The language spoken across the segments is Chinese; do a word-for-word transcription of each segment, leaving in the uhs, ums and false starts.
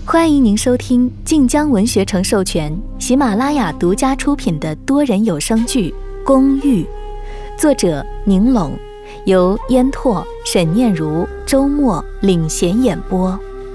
欢迎您收听晋江文学城授权、喜马拉雅独家出品的多人有声剧《公寓》，作者宁拢，由烟拓、沈念如、周末领衔演播。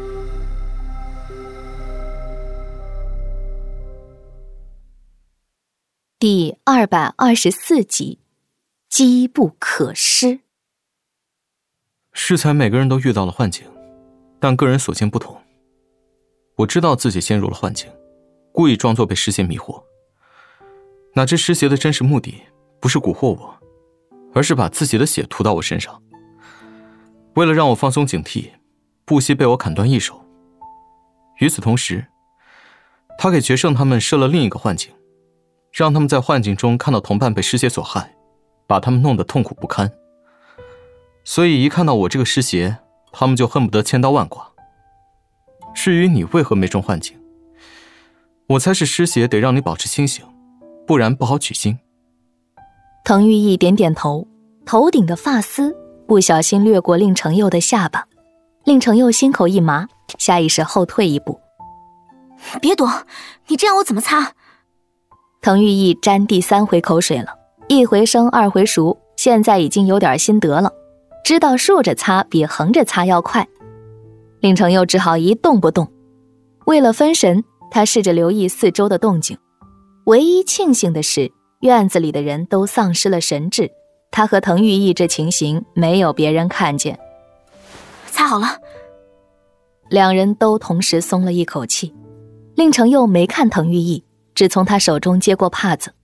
第二百二十四集，机不可失。 适才每个人都遇到了幻境，但个人所见不同。我知道自己陷入了幻境，故意装作被尸邪迷惑。哪知尸邪的真实目的不是蛊惑我，而是把自己的血涂到我身上。为了让我放松警惕，不惜被我砍断一手。与此同时，他给决胜他们设了另一个幻境，让他们在幻境中看到同伴被尸邪所害，把他们弄得痛苦不堪。所以一看到我这个尸邪，他们就恨不得千刀万剐。至于你为何没中幻境，我猜是尸邪得让你保持清醒，不然不好取经。 滕玉义点点头，头顶的发丝不小心掠过令程佑的下巴，令程佑心口一麻，下意识后退一步。 别躲，你这样我怎么擦？ 滕玉义沾第三回口水了，一回生二回熟，现在已经有点心得了，知道竖着擦比横着擦要快。令程佑只好一动不动。为了分神，他试着留意四周的动静。唯一庆幸的是，院子里的人都丧失了神智，他和滕玉义这情形没有别人看见。 擦好了。 两人都同时松了一口气。令程佑没看滕玉义，只从他手中接过帕子。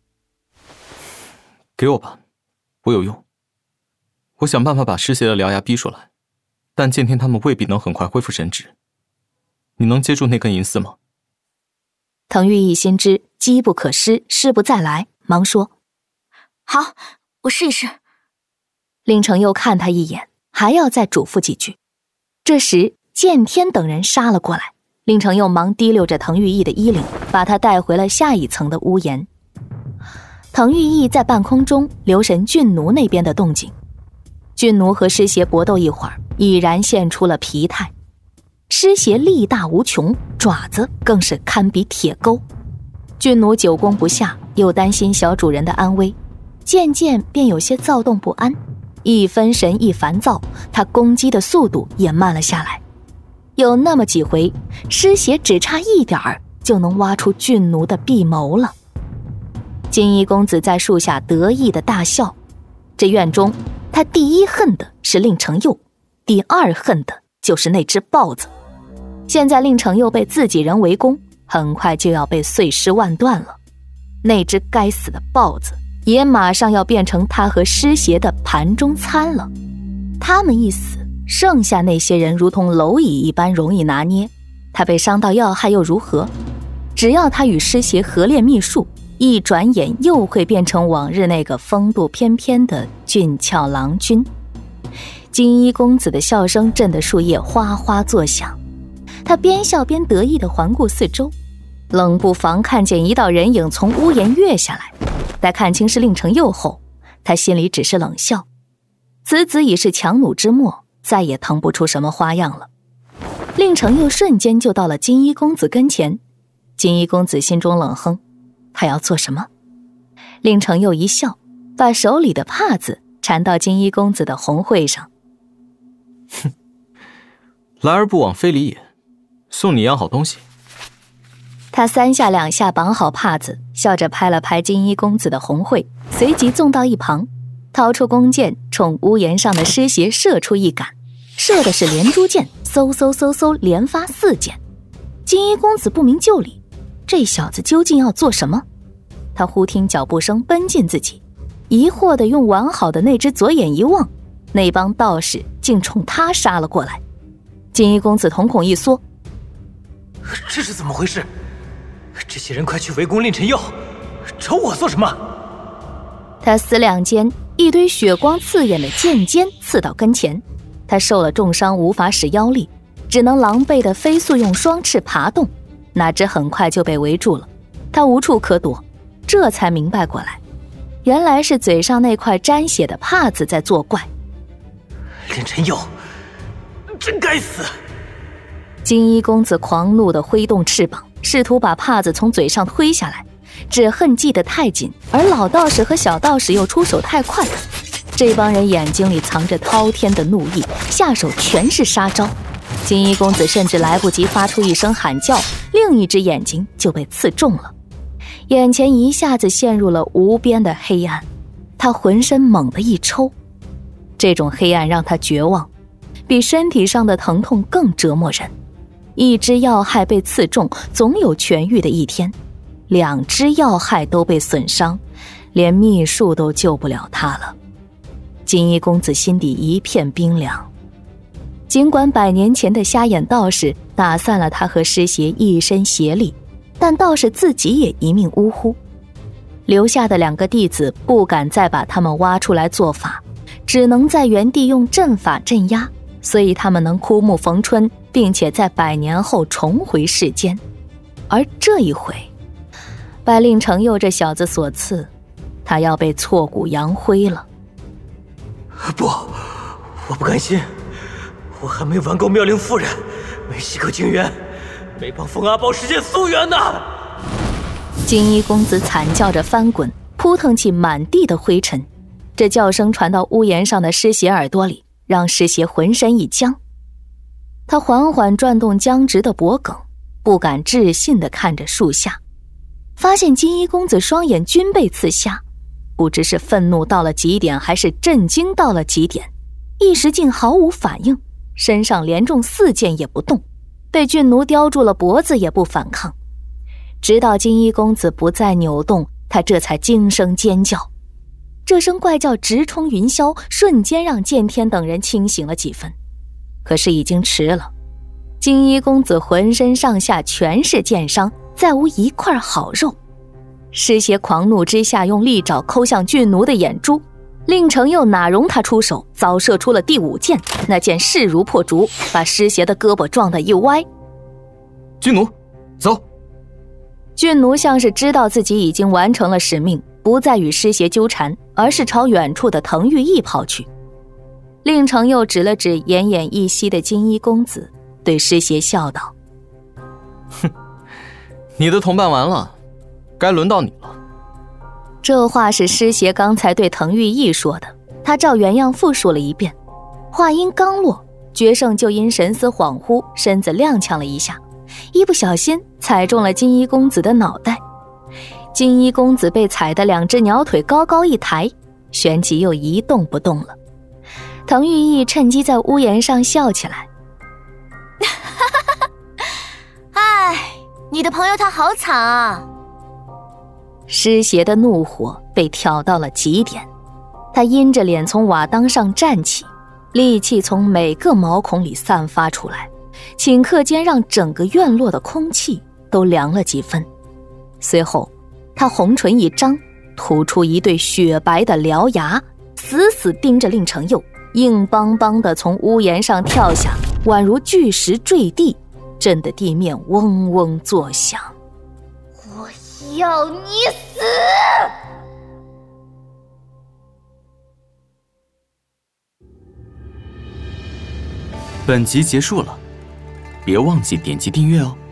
给我吧，我有用。我想办法把尸邪的獠牙逼出来，但见天他们未必能很快恢复神智。你能接住那根银丝吗？ 滕玉义心知机不可失，失不再来，忙说： 好，我试一试。 令程佑看他一眼，还要再嘱咐几句。这时见天等人杀了过来，令程佑忙提溜着滕玉义的衣领，把他带回了下一层的屋檐。滕玉义在半空中留神俊奴那边的动静。俊奴和尸邪搏斗一会儿，已然现出了疲态。尸邪力大无穷，爪子更是堪比铁钩。俊奴久攻不下，又担心小主人的安危，渐渐便有些躁动不安。一分神一烦躁，他攻击的速度也慢了下来。有那么几回，尸邪只差一点儿就能挖出俊奴的臂谋了。金衣公子在树下得意的大笑。这院中，他第一恨的是令程佑，第二恨的就是那只豹子。现在令程佑被自己人围攻，很快就要被碎尸万段了。那只该死的豹子也马上要变成他和尸邪的盘中餐了。他们一死，剩下那些人如同蝼蚁一般容易拿捏。他被伤到要害又如何？只要他与尸邪合练秘术，一转眼又会变成往日那个风度翩翩的俊俏郎君。金衣公子的笑声震得树叶哗哗作响，他边笑边得意地环顾四周，冷不防看见一道人影从屋檐跃下来。待看清是令程佑后，他心里只是冷笑，此子已是强弩之末，再也腾不出什么花样了。令程佑瞬间就到了金衣公子跟前。金衣公子心中冷哼，他要做什么？令程佑一笑，把手里的帕子缠到金衣公子的红会上。 哼，来而不往非礼也，送你一样好东西。 他三下两下绑好帕子，笑着拍了拍金衣公子的红会，随即纵到一旁，掏出弓箭，冲屋檐上的尸邪射出一杆，射的是连珠箭，嗖嗖嗖嗖连发四箭。金衣公子不明就里，这小子究竟要做什么？他忽听脚步声奔近自己，疑惑地用完好的那只左眼一望，那帮道士竟冲他杀了过来。金衣公子瞳孔一缩， 这是怎么回事？这些人快去围攻令程佑，找我做什么？ 他思量间，一堆血光刺眼的剑尖刺到跟前，他受了重伤，无法使妖力，只能狼狈地飞速用双翅爬动，哪知很快就被围住了。他无处可躲，这才明白过来，原来是嘴上那块沾血的帕子在作怪。 令程佑，真该死！ 金衣公子狂怒地挥动翅膀，试图把帕子从嘴上推下来，只恨系得太紧，而老道士和小道士又出手太快。这帮人眼睛里藏着滔天的怒意，下手全是杀招。金衣公子甚至来不及发出一声喊叫，另一只眼睛就被刺中了，眼前一下子陷入了无边的黑暗。他浑身猛地一抽，这种黑暗让他绝望，比身体上的疼痛更折磨人。一只要害被刺中，总有痊愈的一天；两只要害都被损伤，连秘术都救不了他了。金衣公子心底一片冰凉。尽管百年前的瞎眼道士打散了他和师邪一身邪力，但道士自己也一命呜呼。留下的两个弟子不敢再把他们挖出来做法，只能在原地用阵法镇压，所以他们能枯木逢春，并且在百年后重回世间。而这一回，拜令成佑这小子所赐，他要被挫骨扬灰了。 不，我不甘心，我还没完够妙龄夫人，没洗口净缘，没帮风阿宝实现夙愿呢。 金衣公子惨叫着翻滚，扑腾起满地的灰尘，这叫声传到屋檐上的师邪耳朵里，让师邪浑身一僵。他缓缓转动僵直的脖颈，不敢置信地看着树下，发现金衣公子双眼均被刺瞎，不知是愤怒到了极点，还是震惊到了极点，一时竟毫无反应，身上连中四箭也不动，被俊奴叼住了脖子也不反抗。直到金衣公子不再扭动，他这才惊声尖叫。这声怪叫直冲云霄，瞬间让剑天等人清醒了几分。可是已经迟了，金衣公子浑身上下全是剑伤，再无一块好肉。师邪狂怒之下用利爪抠向俊奴的眼珠，令成佑哪容他出手，早射出了第五箭，那箭势如破竹，把师邪的胳膊撞得一歪。 俊奴，走！ 俊奴像是知道自己已经完成了使命，不再与师邪纠缠，而是朝远处的滕玉义跑去。令成佑指了指奄奄一息的金衣公子，对师邪笑道： 哼，你的同伴完了，该轮到你了。 这话是师邪刚才对滕玉义说的，他照原样复述了一遍。话音刚落，决胜就因神思恍惚，身子踉跄了一下，一不小心踩中了金衣公子的脑袋。金衣公子被踩得两只鸟腿高高一抬，旋即又一动不动了。滕玉义趁机在屋檐上笑起来： 哎，你的朋友他好惨啊。 师邪的怒火被挑到了极点，他阴着脸从瓦当上站起，戾气从每个毛孔里散发出来，顷刻间让整个院落的空气都凉了几分。随后他红唇一张，吐出一对雪白的獠牙，死死盯着令成佑，硬邦邦地从屋檐上跳下，宛如巨石坠地，震得地面嗡嗡作响。 我要你死！ 本集结束了，别忘记点击订阅哦。